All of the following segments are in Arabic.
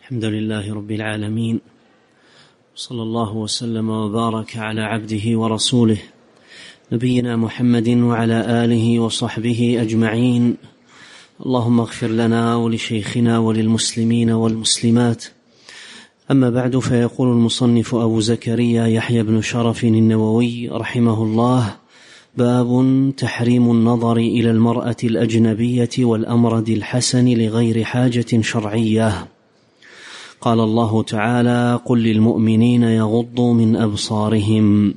الحمد لله رب العالمين، صلى الله وسلم وبارك على عبده ورسوله نبينا محمد وعلى آله وصحبه أجمعين. اللهم اغفر لنا ولشيخنا وللمسلمين والمسلمات. أما بعد، فيقول المصنف أبو زكريا يحيى بن شرف النووي رحمه الله: باب تحريم النظر إلى المرأة الأجنبية والأمرد الحسن لغير حاجة شرعية. قال الله تعالى: قل للمؤمنين يغضوا من أبصارهم.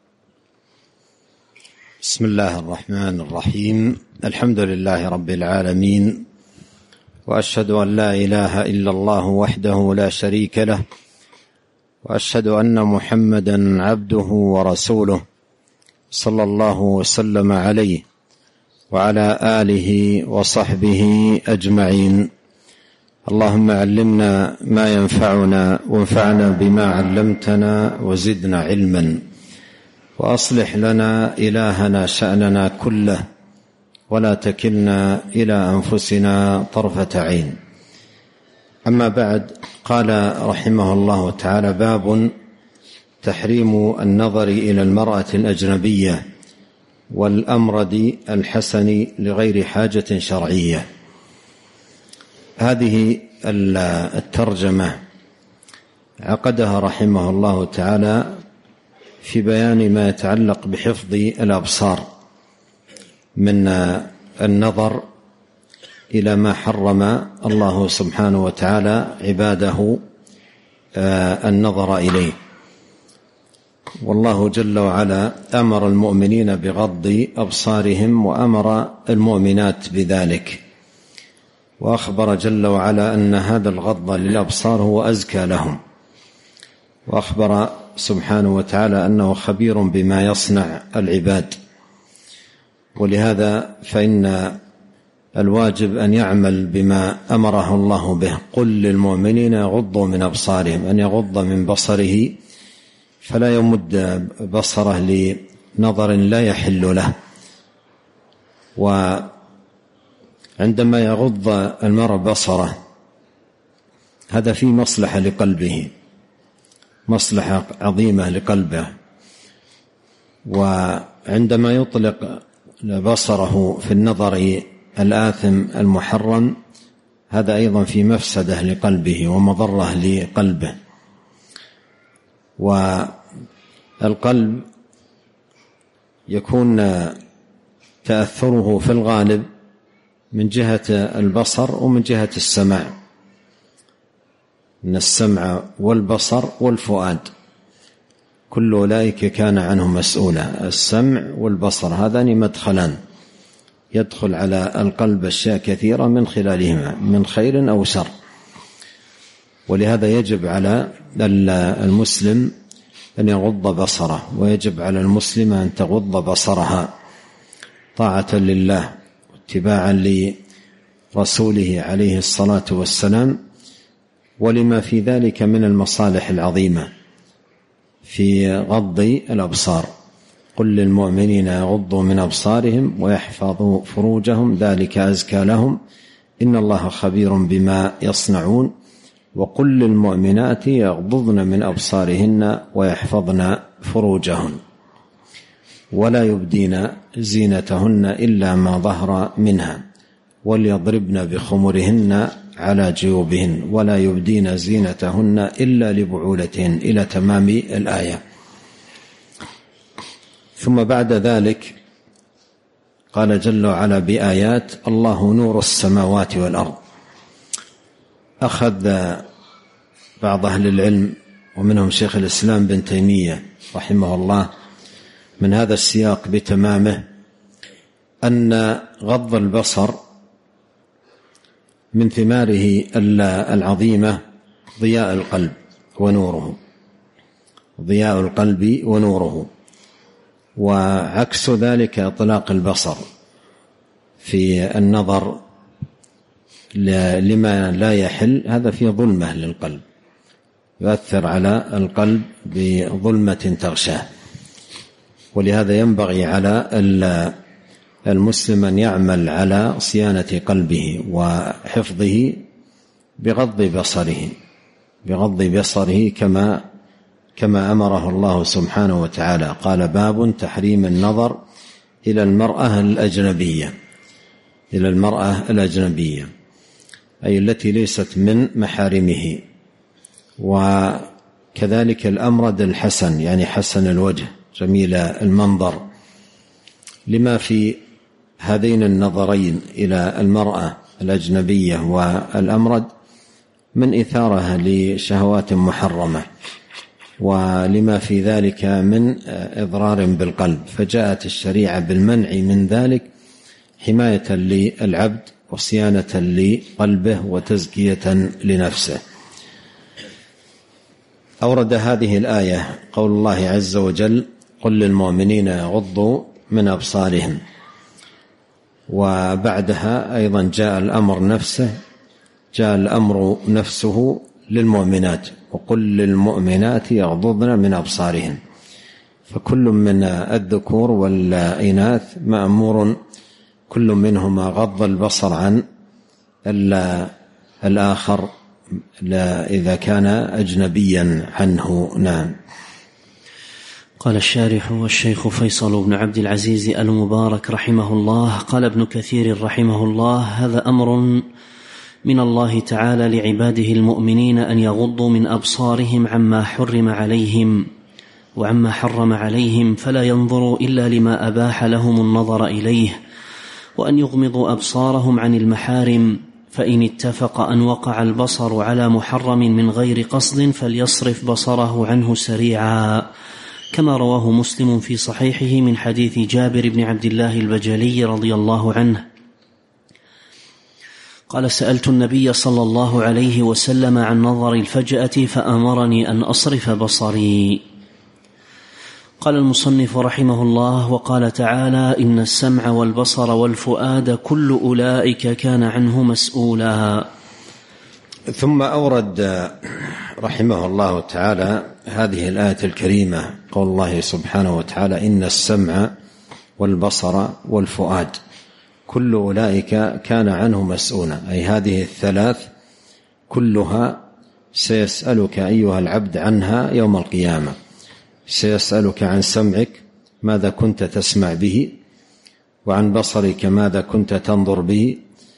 بسم الله الرحمن الرحيم. الحمد لله رب العالمين، وأشهد أن لا إله إلا الله وحده لا شريك له، وأشهد أن محمدا عبده ورسوله صلى الله وسلم عليه وعلى آله وصحبه أجمعين. اللهم علمنا ما ينفعنا وانفعنا بما علمتنا وزدنا علما، وأصلح لنا إلهنا شأننا كله، ولا تكلنا إلى أنفسنا طرفة عين. أما بعد، قال رحمه الله تعالى: باب تحريم النظر إلى المرأة الأجنبية والأمرد الحسن لغير حاجة شرعية. هذه الترجمة عقدها رحمه الله تعالى في بيان ما يتعلق بحفظ الأبصار من النظر إلى ما حرم الله سبحانه وتعالى عباده النظر إليه. والله جل وعلا أمر المؤمنين بغض أبصارهم وأمر المؤمنات بذلك، وأخبر جل وعلا أن هذا الغض للأبصار هو أزكى لهم، وأخبر سبحانه وتعالى أنه خبير بما يصنع العباد. ولهذا فإن الواجب أن يعمل بما أمره الله به. قل للمؤمنين يغضوا من أبصارهم، أن يغض من بصره فلا يمد بصره لنظر لا يحل له. وعندما يغض المرء بصره هذا في مصلحة لقلبه، مصلحة عظيمة لقلبه. وعندما يطلق بصره في النظر الآثم المحرم هذا أيضا في مفسدة لقلبه ومضرة لقلبه. والقلب يكون تأثره في الغالب من جهة البصر ومن جهة السمع، إن السمع والبصر والفؤاد كل أولئك كان عنه مسؤولا. السمع والبصر هذان مدخلان يدخل على القلب أشياء كثيرة من خلالهما من خير أو شر. ولهذا يجب على المسلم أن يغض بصره، ويجب على المسلمة أن تغض بصرها طاعة لله واتباعا لرسوله عليه الصلاة والسلام، ولما في ذلك من المصالح العظيمة في غض الأبصار. قل للمؤمنين يغضوا من أبصارهم ويحفظوا فروجهم ذلك أزكى لهم إن الله خبير بما يصنعون. وقل للمؤمنات يغضضن من أبصارهن ويحفظن فروجهن ولا يبدين زينتهن إلا ما ظهر منها وليضربن بخمرهن على جيوبهن ولا يبدين زينتهن إلا لبعولتهن إلى تمام الآية. ثم بعد ذلك قال جل وعلا بآيات: الله نور السماوات والأرض. أخذ بعض أهل العلم ومنهم شيخ الإسلام بن تيمية رحمه الله من هذا السياق بتمامه أن غض البصر من ثماره العظيمة ضياء القلب ونوره، ضياء القلب ونوره. وعكس ذلك إطلاق البصر في النظر لما لا يحل، هذا فيه ظلمة للقلب، يؤثر على القلب بظلمة تغشاه. ولهذا ينبغي على المسلم أن يعمل على صيانة قلبه وحفظه بغض بصره بغض بصره كما أمره الله سبحانه وتعالى. قال: باب تحريم النظر إلى المرأة الأجنبية أي التي ليست من محارمه. وكذلك الأمرد الحسن، يعني حسن الوجه جميل المنظر، لما في هذين النظرين إلى المرأة الأجنبية والأمرد من إثارة لشهوات محرمة، ولما في ذلك من إضرار بالقلب، فجاءت الشريعة بالمنع من ذلك حماية للعبد وصيانة لقلبه وتزكية لنفسه. أورد هذه الآية قول الله عز وجل: قل للمؤمنين يغضوا من أبصارهم. وبعدها أيضا جاء الأمر نفسه للمؤمنات: وقل للمؤمنات يغضضن من أبصارهن. فكل من الذكور والإناث مأمور كل منهما غض البصر عن الآخر إذا كان أجنبيا عنه. نعم. قال الشارح والشيخ فيصل بن عبد العزيز المبارك رحمه الله: قال ابن كثير رحمه الله: هذا أمر من الله تعالى لعباده المؤمنين أن يغضوا من أبصارهم عما حرم عليهم وعما حرم عليهم، فلا ينظروا إلا لما أباح لهم النظر إليه، وأن يغمضوا أبصارهم عن المحارم، فإن اتفق أن وقع البصر على محرم من غير قصد فليصرف بصره عنه سريعا، كما رواه مسلم في صحيحه من حديث جابر بن عبد الله البجلي رضي الله عنه قال: سألت النبي صلى الله عليه وسلم عن نظر الفجأة فأمرني أن أصرف بصري. قال المصنف رحمه الله: وقال تعالى: إن السمع والبصر والفؤاد كل أولئك كان عنه مسؤولا. ثم أورد رحمه الله تعالى هذه الآية الكريمة، قول الله سبحانه وتعالى: إن السمع والبصر والفؤاد كل أولئك كان عنه مسؤولا، أي هذه الثلاث كلها سيسألك أيها العبد عنها يوم القيامة. سيسألك عن سمعك ماذا كنت تسمع به، وعن بصرك ماذا كنت تنظر به،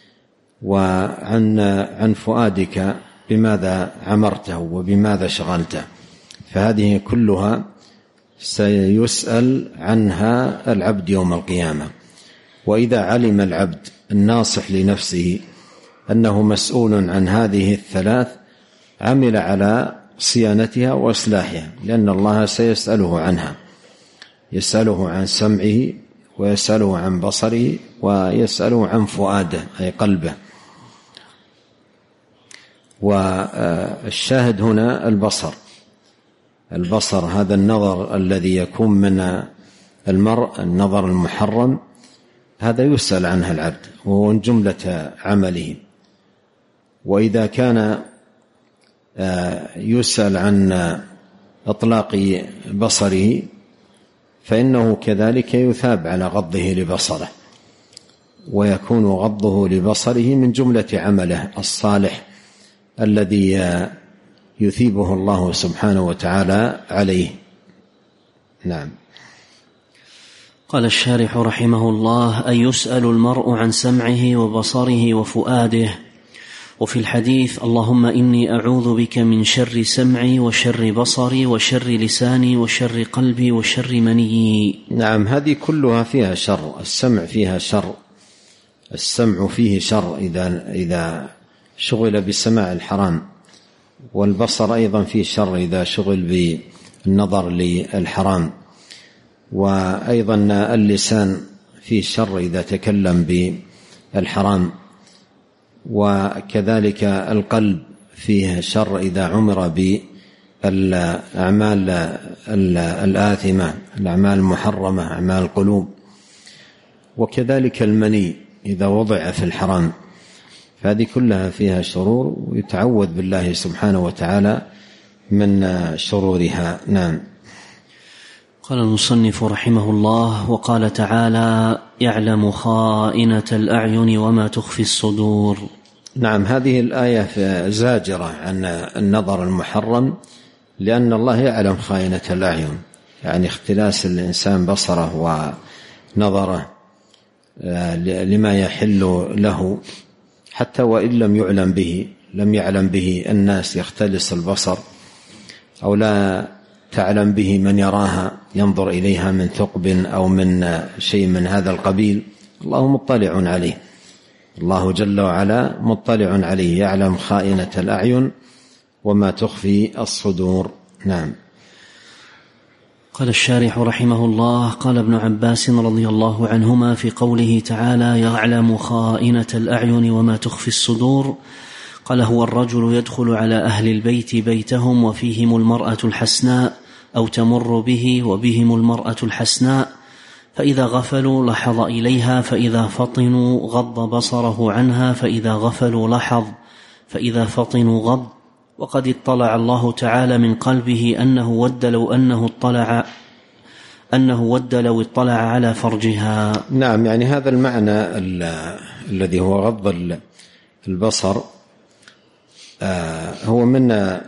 وعن فؤادك بماذا عمرته وبماذا شغلته. فهذه كلها سيسأل عنها العبد يوم القيامة. وإذا علم العبد الناصح لنفسه أنه مسؤول عن هذه الثلاث عمل على صيانتها وإصلاحها، لأن الله سيسأله عنها، يسأله عن سمعه ويسأله عن بصره ويسأله عن فؤاده أي قلبه. والشاهد هنا البصر هذا النظر الذي يكون من المرء، النظر المحرم، هذا يسأل عنها العبد وهو من جملة عمله. وإذا كان يسأل عن إطلاق بصره فإنه كذلك يثاب على غضه لبصره، ويكون غضه لبصره من جملة عمله الصالح الذي يثيبه الله سبحانه وتعالى عليه. نعم. قال الشارح رحمه الله: أن يسأل المرء عن سمعه وبصره وفؤاده. وفي الحديث: اللهم إني أعوذ بك من شر سمعي وشر بصري وشر لساني وشر قلبي وشر مني. نعم، هذه كلها فيها شر. السمع فيها شر، السمع فيه شر إذا شغل بسماع الحرام، والبصر أيضا فيه شر إذا شغل بالنظر للحرام، وأيضا اللسان فيه شر إذا تكلم بالحرام، وكذلك القلب فيه شر إذا عمر بالأعمال الآثمة، الأعمال المحرمة، أعمال القلوب، وكذلك المني إذا وضع في الحرام. فهذه كلها فيها شرور، ويتعوذ بالله سبحانه وتعالى من شرورها. نعم. قال المصنف رحمه الله: وقال تعالى: يعلم خائنة الأعين وما تخفي الصدور. نعم، هذه الآية زاجرة عن النظر المحرم، لأن الله يعلم خائنة الأعين، يعني اختلاس الإنسان بصره ونظره لما يحل له، حتى وإن لم يعلم به الناس، يختلس البصر أو لا تعلم به من يراها ينظر إليها من ثقب أو من شيء من هذا القبيل، الله مطلع عليه، الله جل وعلا مطلع عليه، يعلم خائنة الأعين وما تخفي الصدور. نعم. قال الشارح رحمه الله: قال ابن عباس رضي الله عنهما في قوله تعالى: يعلم خائنة الأعين وما تخفي الصدور، قال: هو الرجل يدخل على أهل البيت بيتهم وفيهم المرأة الحسناء، أو تمر به وبهم المرأة الحسناء، فإذا غفلوا لحظ إليها، فإذا فطنوا غض بصره عنها، فإذا غفلوا لحظ، فإذا فطنوا غض. وقد اطلع الله تعالى من قلبه أنه ود لو اطلع على فرجها. نعم، يعني هذا المعنى الذي هو غض البصر هو من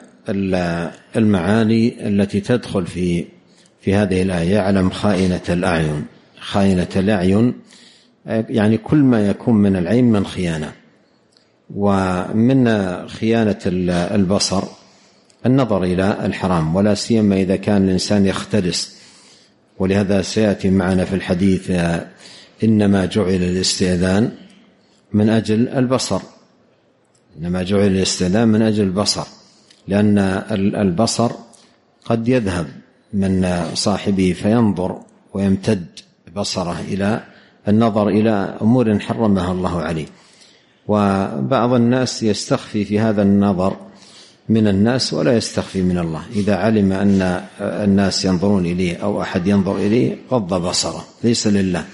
المعاني التي تدخل في هذه الآية. يعلم خائنة الأعين، خائنة الأعين يعني كل ما يكون من العين من خيانة، ومن خيانة البصر النظر إلى الحرام، ولا سيما إذا كان الإنسان يختلس. ولهذا سيأتي معنا في الحديث: إنما جعل الاستئذان من أجل البصر، إنما جعل الاستئذان من أجل البصر، لأن البصر قد يذهب من صاحبه فينظر ويمتد بصره إلى النظر إلى أمور حرمها الله عليه. وبعض الناس يستخفي في هذا النظر من الناس ولا يستخفي من الله، إذا علم أن الناس ينظرون إليه أو أحد ينظر إليه غض بصره، ليس لله.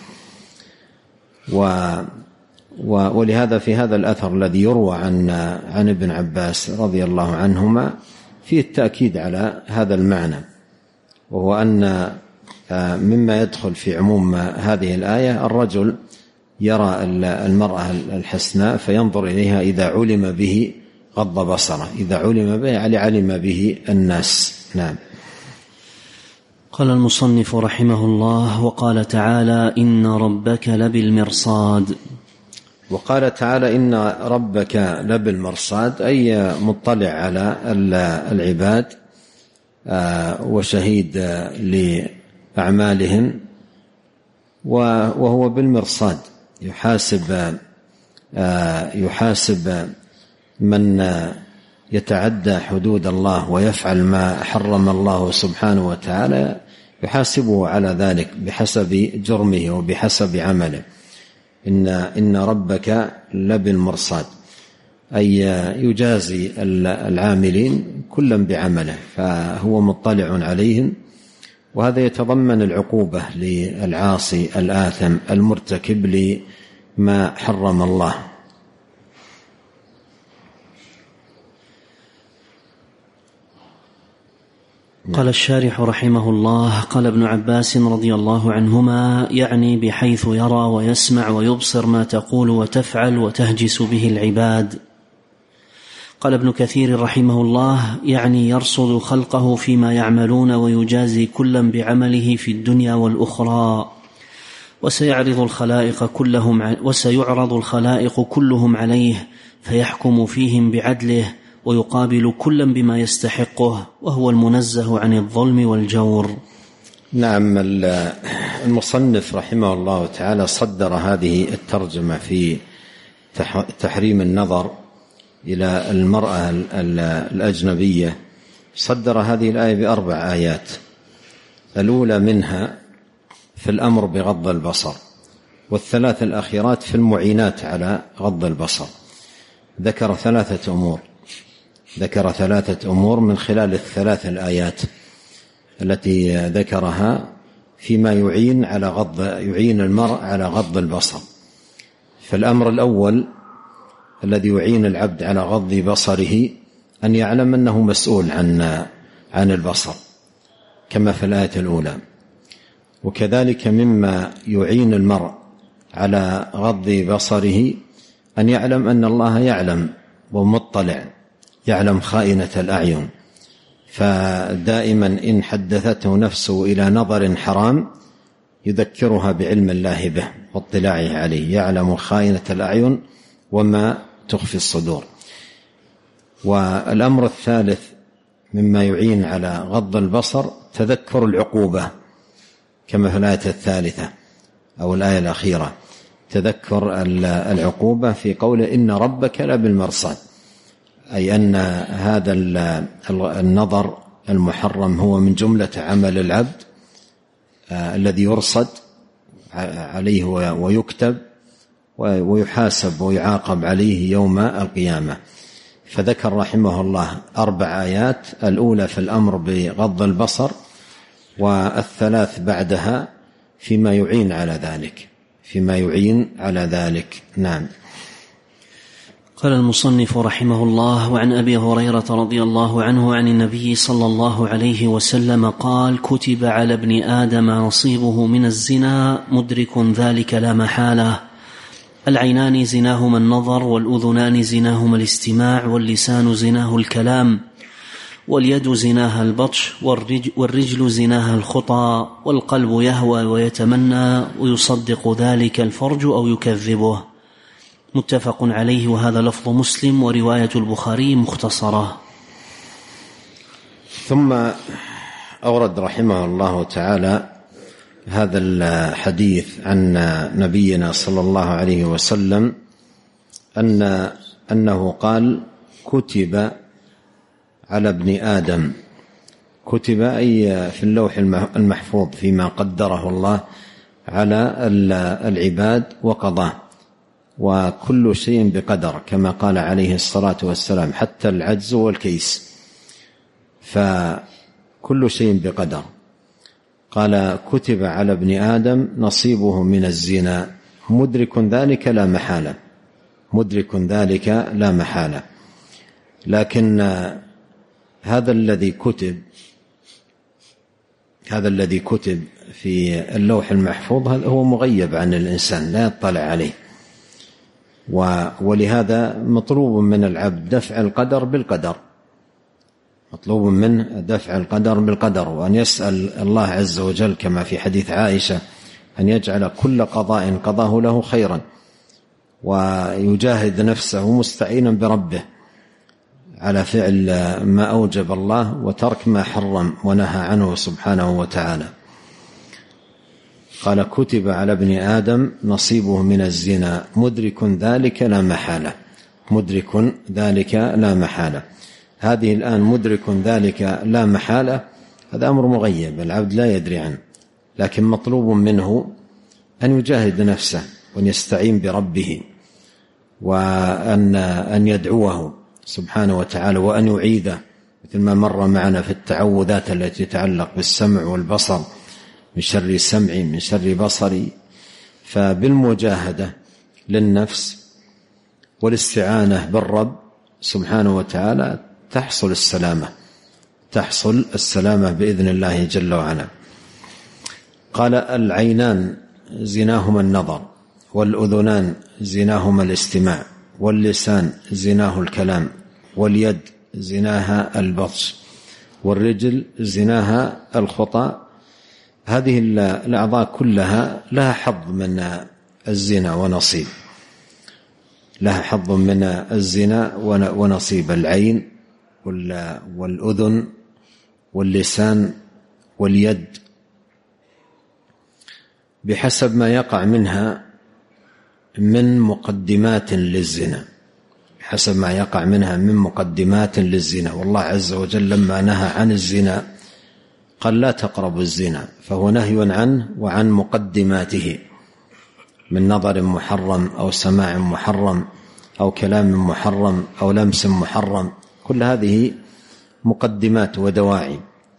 ولهذا في هذا الأثر الذي يروى عن ابن عباس رضي الله عنهما فيه التأكيد على هذا المعنى، وهو أن مما يدخل في عموم هذه الآية: الرجل يرى المرأة الحسناء فينظر إليها، إذا علم به غض بصره، إذا علم به يعني علم به الناس. نعم. قال المصنف رحمه الله: وقال تعالى: إن ربك لبالمرصاد. وقال تعالى: إن ربك لبالمرصاد، أي مطلع على العباد وشهيد لأعمالهم، وهو بالمرصاد يحاسب من يتعدى حدود الله ويفعل ما حرم الله سبحانه وتعالى، يحاسبه على ذلك بحسب جرمه وبحسب عمله. إن ربك لبالمرصاد، أي يجازي العاملين كلا بعمله، فهو مطلع عليهم. وهذا يتضمن العقوبة للعاصي الآثم المرتكب لما حرم الله. قال الشارح رحمه الله: قال ابن عباس رضي الله عنهما: يعني بحيث يرى ويسمع ويبصر ما تقول وتفعل وتهجس به العباد. قال ابن كثير رحمه الله: يعني يرصد خلقه فيما يعملون ويجازي كلا بعمله في الدنيا والأخرى، وسيعرض الخلائق كلهم عليه فيحكم فيهم بعدله، ويقابل كلا بما يستحقه، وهو المنزه عن الظلم والجور. نعم. المصنف رحمه الله تعالى صدر هذه الترجمة في تحريم النظر إلى المرأة الأجنبية، صدر هذه الآية ب4 آيات. الأولى منها في الأمر بغض البصر، والثلاث الأخيرات في المعينات على غض البصر. ذكر 3 أمور من خلال ال3 الآيات التي ذكرها فيما يعين المرء على غض البصر. فالأمر الأول الذي يعين العبد على غض بصره أن يعلم أنه مسؤول عن البصر كما في الآية الأولى. وكذلك مما يعين المرء على غض بصره أن يعلم أن الله يعلم ومطلع، يعلم خائنة الأعين، فدائما إن حدثته نفسه إلى نظر حرام يذكرها بعلم الله به واطلاعه عليه، يعلم خائنة الأعين وما تخفي الصدور. والأمر الثالث مما يعين على غض البصر تذكر العقوبة، كما في الآية الثالثة أو الآية الأخيرة، تذكر العقوبة في قوله إن ربك لبالمرصاد، أي أن هذا النظر المحرم هو من جملة عمل العبد الذي يرصد عليه ويكتب ويحاسب ويعاقب عليه يوم القيامة. فذكر رحمه الله 4 آيات، الأولى في الأمر بغض البصر، والثلاث بعدها فيما يعين على ذلك. نعم. قال المصنف رحمه الله: وعن أبي هريرة رضي الله عنه عن النبي صلى الله عليه وسلم قال: كتب على ابن آدم نصيبه من الزنا مدرك ذلك لا محالة. العينان زناهما النظر، والأذنان زناهما الاستماع، واللسان زناه الكلام، واليد زناها البطش، والرجل زناها الخطى، والقلب يهوى ويتمنى، ويصدق ذلك الفرج أو يكذبه. متفق عليه، وهذا لفظ مسلم، ورواية البخاري مختصرة. ثم أورد رحمه الله تعالى هذا الحديث عن نبينا صلى الله عليه وسلم أنه قال: كتب على ابن آدم. كتب أي في اللوح المحفوظ فيما قدره الله على العباد وقضاه، وكل شيء بقدر كما قال عليه الصلاة والسلام، حتى العجز والكيس، فكل شيء بقدر. قال: كتب على ابن آدم نصيبه من الزنا مدرك ذلك لا محالة. مدرك ذلك لا محالة. لكن هذا الذي كتب في اللوح المحفوظ هو مغيب عن الإنسان، لا يطلع عليه، ولهذا مطلوب من العبد دفع القدر بالقدر، مطلوب منه دفع القدر بالقدر، وأن يسأل الله عز وجل كما في حديث عائشة أن يجعل كل قضاء قضاه له خيرا، ويجاهد نفسه مستعينا بربه على فعل ما أوجب الله وترك ما حرم ونهى عنه سبحانه وتعالى. قال: كتب على ابن آدم نصيبه من الزنا مدرك ذلك لا محالة. مدرك ذلك لا محالة. هذه الآن مدرك ذلك لا محالة، هذا أمر مغيب العبد لا يدري عنه، لكن مطلوب منه أن يجاهد نفسه وأن يستعين بربه، وأن يدعوه سبحانه وتعالى، وأن يعيذه، مثل ما مر معنا في التعوذات التي تتعلق بالسمع والبصر، من شر سمعي من شر بصري. فبالمجاهدة للنفس والاستعانة بالرب سبحانه وتعالى تحصل السلامة بإذن الله جل وعلا. قال: العينان زناهما النظر، والأذنان زناهما الاستماع، واللسان زناه الكلام، واليد زناها البطش، والرجل زناها الخطى. هذه الأعضاء كلها لها حظ من الزنا ونصيب، لها حظ من الزنا ونصيب. العين والأذن واللسان واليد بحسب ما يقع منها من مقدمات للزنا، بحسب ما يقع منها من مقدمات للزنا. والله عز وجل لما نهى عن الزنا قال: لا تقربوا الزنا، فهو نهي عنه وعن مقدماته من نظر محرم أو سماع محرم أو كلام محرم أو لمس محرم، كل هذه مقدمات ودواعي.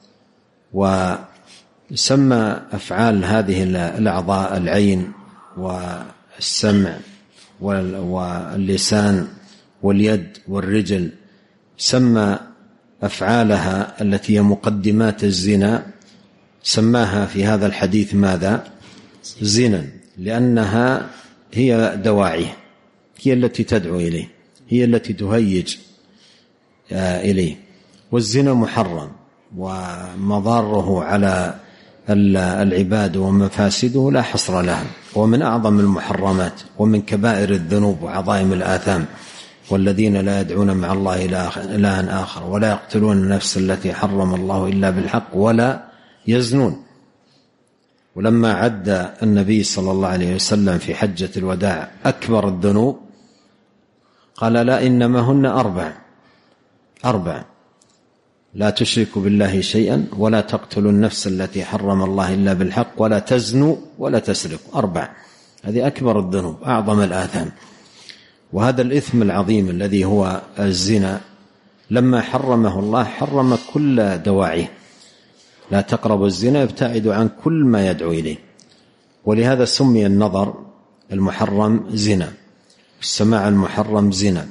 وسمى أفعال هذه الأعضاء العين والسمع واللسان واليد والرجل، سمى أفعالها التي هي مقدمات الزنا، سماها في هذا الحديث ماذا؟ زنا، لأنها هي دواعيه، هي التي تدعو إليه، هي التي تهيج إليه. والزنا محرم، ومضاره على العباد ومفاسده لا حصر لها، ومن أعظم المحرمات ومن كبائر الذنوب وعظائم الآثام. والذين لا يدعون مع الله إلها آخر ولا يقتلون النفس التي حرم الله إلا بالحق ولا يزنون. ولما عد النبي صلى الله عليه وسلم في حجة الوداع أكبر الذنوب قال لا، إنما هن أربع: لا تشركوا بالله شيئا، ولا تقتلوا النفس التي حرم الله إلا بالحق، ولا تزنوا، ولا تسرقوا. 4، هذه أكبر الذنوب، أعظم الآثام. وهذا الإثم العظيم الذي هو الزنا لما حرمه الله حرم كل دواعيه. لا تقربوا الزنا، ابتعدوا عن كل ما يدعو إليه. ولهذا سمي النظر المحرم زنا، السماع المحرم زنا،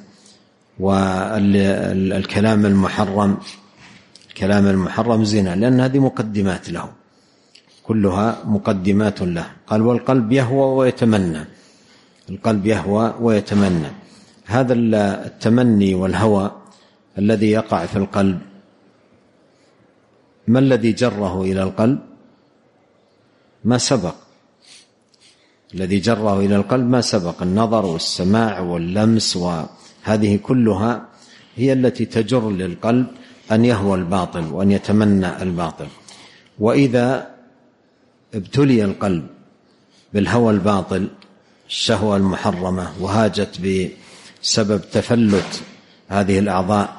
والكلام المحرم زنا، لأن هذه مقدمات له، كلها مقدمات له. قال والقلب يهوى ويتمنى، القلب يهوى ويتمنى. هذا التمني والهوى الذي يقع في القلب، ما الذي جره إلى القلب؟ ما سبق. الذي جره إلى القلب ما سبق، النظر والسماع واللمس، وهذه كلها هي التي تجر للقلب أن يهوى الباطل وأن يتمنى الباطل. وإذا ابتلي القلب بالهوى الباطل، الشهوة المحرمة، وهاجت بسبب تفلت هذه الأعضاء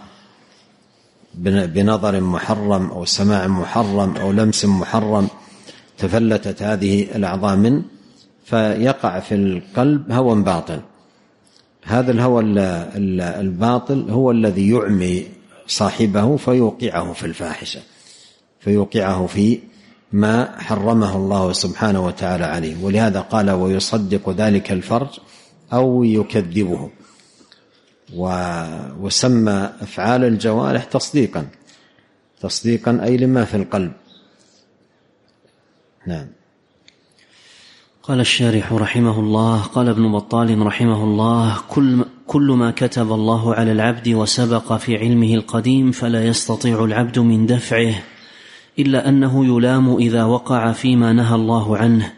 بنظر محرم أو سماع محرم أو لمس محرم، تفلتت هذه الأعضاء منه، فيقع في القلب هوى باطل. هذا الهوى الباطل هو الذي يعمي صاحبه فيوقعه في الفاحشة، فيوقعه في ما حرمه الله سبحانه وتعالى عليه. ولهذا قال ويصدق ذلك الفرج أو يكذبه. وسمى أفعال الجوارح تصديقا أي لما في القلب. نعم. قال الشارح رحمه الله: قال ابن بطال رحمه الله: كل ما كتب الله على العبد وسبق في علمه القديم فلا يستطيع العبد من دفعه، إلا أنه يلام إذا وقع فيما نهى الله عنه،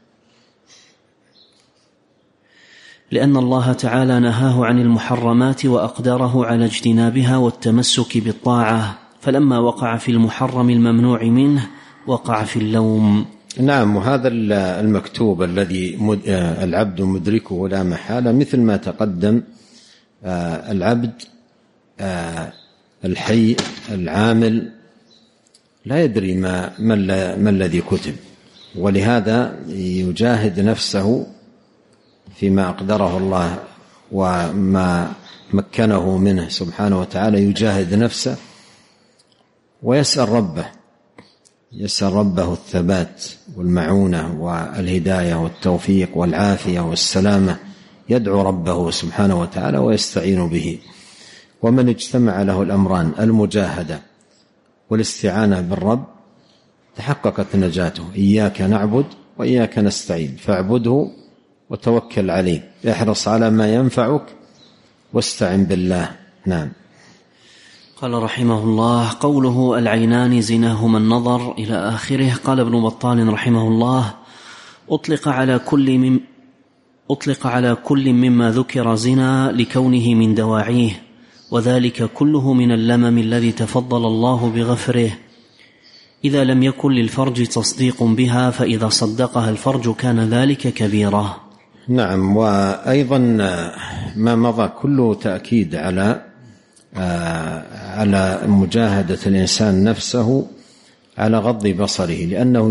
لأن الله تعالى نهاه عن المحرمات وأقدره على اجتنابها والتمسك بالطاعة، فلما وقع في المحرم الممنوع منه وقع في اللوم. نعم. وهذا المكتوب الذي العبد مدركه لا محالة، مثل ما تقدم، العبد الحي العامل لا يدري ما الذي كتب، ولهذا يجاهد نفسه فيما أقدره الله وما مكنه منه سبحانه وتعالى، يجاهد نفسه ويسأل ربه الثبات والمعونة والهداية والتوفيق والعافية والسلامة، يدعو ربه سبحانه وتعالى ويستعين به. ومن اجتمع له الأمران، المجاهدة والاستعانة بالرب، تحققت نجاته. إياك نعبد وإياك نستعين، فاعبده وتوكل عليه، احرص على ما ينفعك واستعن بالله. نعم. قال رحمه الله: قوله العينان زناهما النظر إلى آخره. قال ابن بطال رحمه الله: أطلق على كل مما ذكر زنا لكونه من دواعيه، وذلك كله من اللمم الذي تفضل الله بغفره، إذا لم يكن للفرج تصديق بها، فإذا صدقها الفرج كان ذلك كبيرة. نعم. وأيضا ما مضى كله تأكيد على مجاهدة الإنسان نفسه على غض بصره، لأنه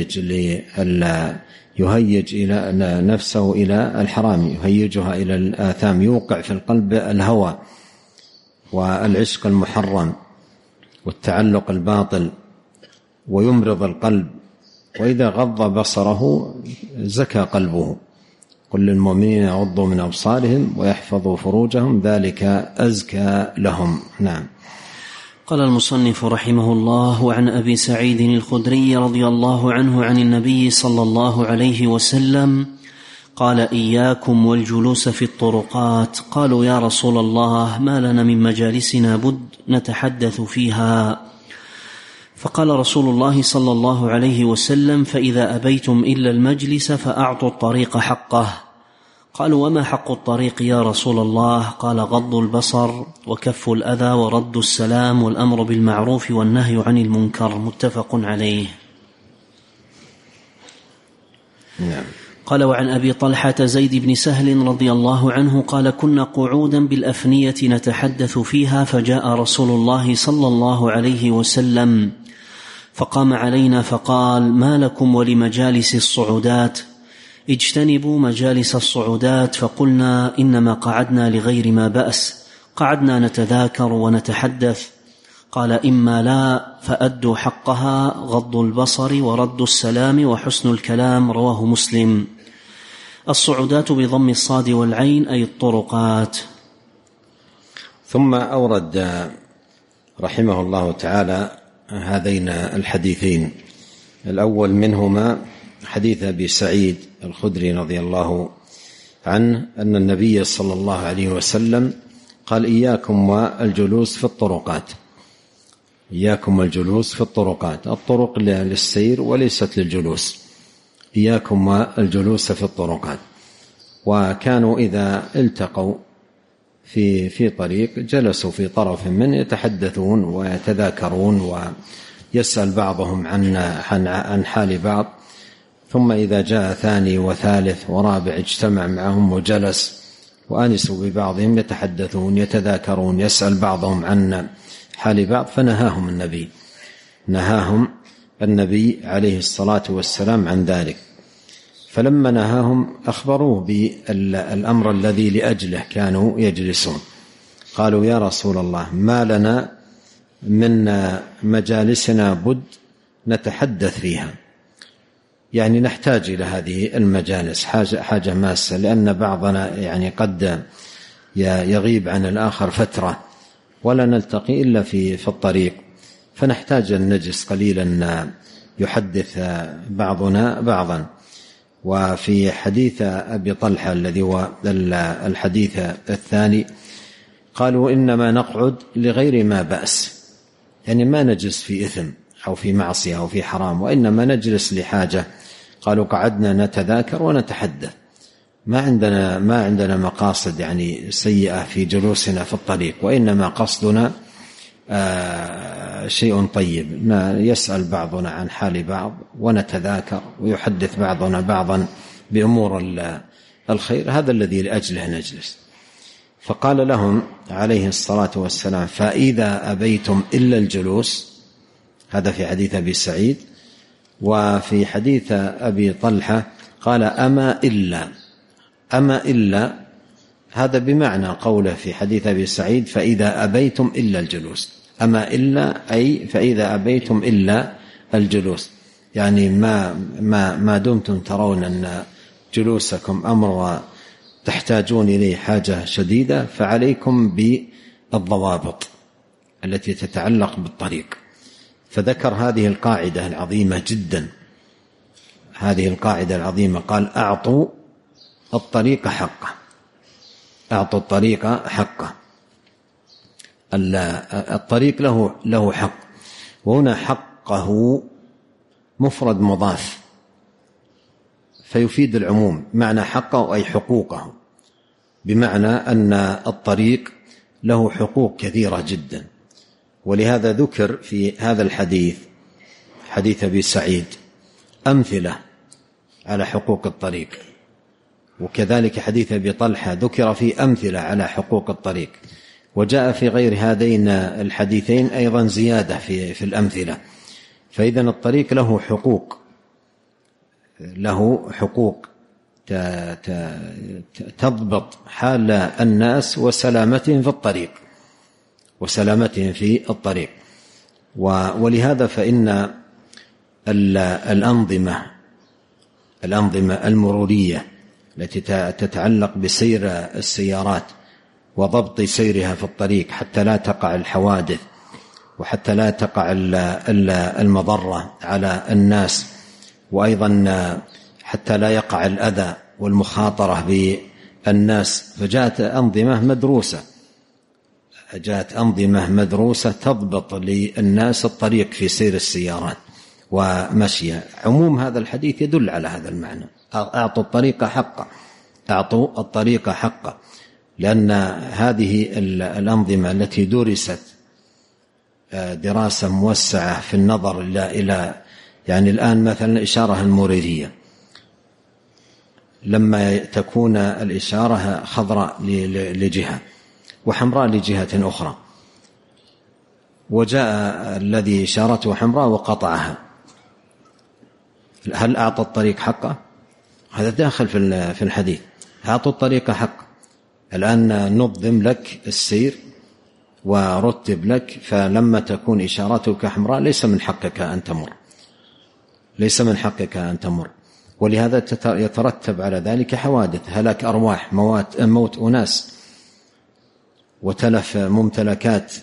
يهيج إلى نفسه إلى الحرام، يهيجها إلى الآثام، يوقع في القلب الهوى والعشق المحرم والتعلق الباطل، ويمرض القلب. وإذا غض بصره زكى قلبه. قل للمؤمنين يغضوا من أبصارهم ويحفظوا فروجهم ذلك أزكى لهم. نعم. قال المصنف رحمه الله: وعن أبي سعيد الخدري رضي الله عنه عن النبي صلى الله عليه وسلم قال: إياكم والجلوس في الطرقات. قالوا: يا رسول الله، ما لنا من مجالسنا بد نتحدث فيها. فقال رسول الله صلى الله عليه وسلم: فإذا أبيتم إلا المجلس فأعطوا الطريق حقه. قالوا: وما حق الطريق يا رسول الله؟ قال: غض البصر وكف الأذى ورد السلام والأمر بالمعروف والنهي عن المنكر. متفق عليه. نعم. قال: وعن أبي طلحة زيد بن سهل رضي الله عنه قال: كنا قعودا بالأفنية نتحدث فيها، فجاء رسول الله صلى الله عليه وسلم فقام علينا فقال: ما لكم ولمجالس الصعودات؟ اجتنبوا مجالس الصعودات. فقلنا: إنما قعدنا لغير ما بأس، قعدنا نتذاكر ونتحدث. قال: إما لا فأدوا حقها، غض البصر ورد السلام وحسن الكلام. رواه مسلم. الصعودات بضم الصاد والعين أي الطرقات. ثم أورد رحمه الله تعالى هذين الحديثين. الأول منهما حديث أبي سعيد الخدري رضي الله عنه أن النبي صلى الله عليه وسلم قال: إياكم والجلوس في الطرقات. إياكم والجلوس في الطرقات. الطرق للسير وليست للجلوس. إياكم والجلوس في الطرقات. وكانوا إذا التقوا في طريق جلسوا في طرف منه يتحدثون ويتذاكرون ويسأل بعضهم عن حال بعض، ثم إذا جاء ثاني وثالث ورابع اجتمع معهم وجلس وآنسوا ببعضهم يتحدثون يتذاكرون يسأل بعضهم عن حال بعض. فنهاهم النبي عليه الصلاة والسلام عن ذلك. فلما نهاهم أخبروه بالأمر الذي لأجله كانوا يجلسون. قالوا: يا رسول الله، ما لنا من مجالسنا بد نتحدث فيها، يعني نحتاج إلى هذه المجالس حاجة ماسة، لأن بعضنا يعني قد يغيب عن الآخر فترة ولا نلتقي إلا في الطريق، فنحتاج أن نجلس قليلا يحدث بعضنا بعضا. وفي حديث أبي طلحة الذي هو الحديث الثاني قالوا: إنما نقعد لغير ما بأس، يعني ما نجلس في إثم أو في معصية أو في حرام، وإنما نجلس لحاجة. قالوا: قعدنا نتذاكر ونتحدث، ما عندنا مقاصد يعني سيئة في جلوسنا في الطريق، وإنما قصدنا شيء طيب، يسأل بعضنا عن حال بعض ونتذاكر ويحدث بعضنا بعضا بأمور الخير، هذا الذي لأجله نجلس. فقال لهم عليه الصلاة والسلام: فإذا أبيتم إلا الجلوس. هذا في حديث أبي سعيد. وفي حديث أبي طلحة قال: أما إلا، هذا بمعنى قوله في حديث أبي سعيد: فإذا أبيتم إلا الجلوس. أما إلا أي فإذا أبيتم إلا الجلوس، يعني ما دمتم ترون أن جلوسكم أمر تحتاجون إليه حاجة شديدة، فعليكم بالضوابط التي تتعلق بالطريق. فذكر هذه القاعدة العظيمة جدا، هذه القاعدة العظيمة، قال: أعطوا الطريق حقه. أعطوا الطريق حقه. الطريق له حق، وهنا حقه مفرد مضاف فيفيد العموم. معنى حقه أي حقوقه، بمعنى أن الطريق له حقوق كثيرة جدا. ولهذا ذكر في هذا الحديث، حديث أبي سعيد، أمثلة على حقوق الطريق، وكذلك حديث أبي طلحة ذكر في أمثلة على حقوق الطريق. وجاء في غير هذين الحديثين أيضا زيادة في الأمثلة. فإذن الطريق له حقوق تضبط حال الناس وسلامتهم في الطريق. ولهذا فإن الأنظمة المرورية التي تتعلق بسير السيارات وضبط سيرها في الطريق حتى لا تقع الحوادث وحتى لا تقع المضرة على الناس، وأيضا حتى لا يقع الأذى والمخاطرة بالناس، فجاءت أنظمة مدروسة تضبط للناس الطريق في سير السيارات ومشيها. عموم هذا الحديث يدل على هذا المعنى: أعطوا الطريق حقه، لأن هذه الأنظمة التي درست دراسة موسعة في النظر إلى يعني الآن مثلا الإشارة المرورية، لما تكون الإشارة خضراء لجهة وحمراء لجهة أخرى، وجاء الذي إشارته حمراء وقطعها، هل أعطى الطريق حقه؟ هذا داخل في الحديث: أعطوا الطريق حقه. الآن نظم لك السير ورتب لك، فلما تكون إشارتك حمراء ليس من حقك أن تمر، ولهذا يترتب على ذلك حوادث: هلاك أرواح، موت أناس، وتلف ممتلكات.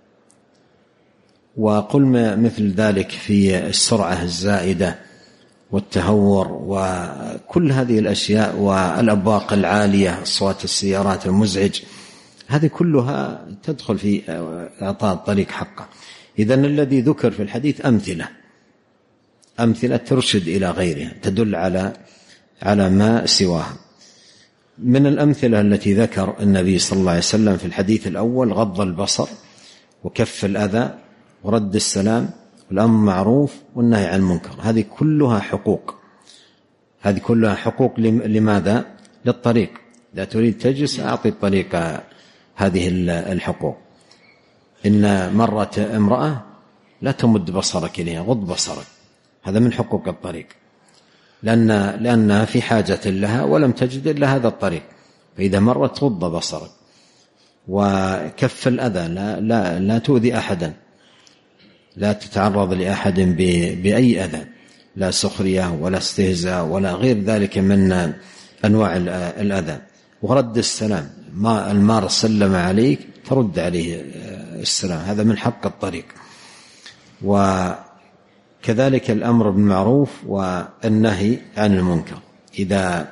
وقل مثل ذلك في السرعة الزائدة والتهور وكل هذه الأشياء، والأبواق العالية، أصوات السيارات المزعج، هذه كلها تدخل في إعطاء الطريق حقه. إذن الذي ذكر في الحديث أمثلة ترشد إلى غيرها، تدل على ما سواها. من الأمثلة التي ذكر النبي صلى الله عليه وسلم في الحديث الأول: غض البصر، وكف الأذى، ورد السلام، والأمر بالمعروف، والنهي عن المنكر. هذه كلها حقوق لماذا؟ للطريق. لا تريد تجلس، أعطي الطريق هذه الحقوق. إن مرت امرأة لا تمد بصرك إليها، غض بصرك، هذا من حقوق الطريق، لأنها في حاجة لها ولم تجد إلا هذا الطريق، فإذا مرت غض بصرك. وكف الأذى، لا تؤذي أحدا، لا تتعرض لأحد بأي أذى، لا سخرية ولا استهزاء ولا غير ذلك من أنواع الأذى. ورد السلام، ما المار سلم عليك ترد عليه السلام، هذا من حق الطريق. وكذلك الأمر بالمعروف والنهي عن المنكر. إذا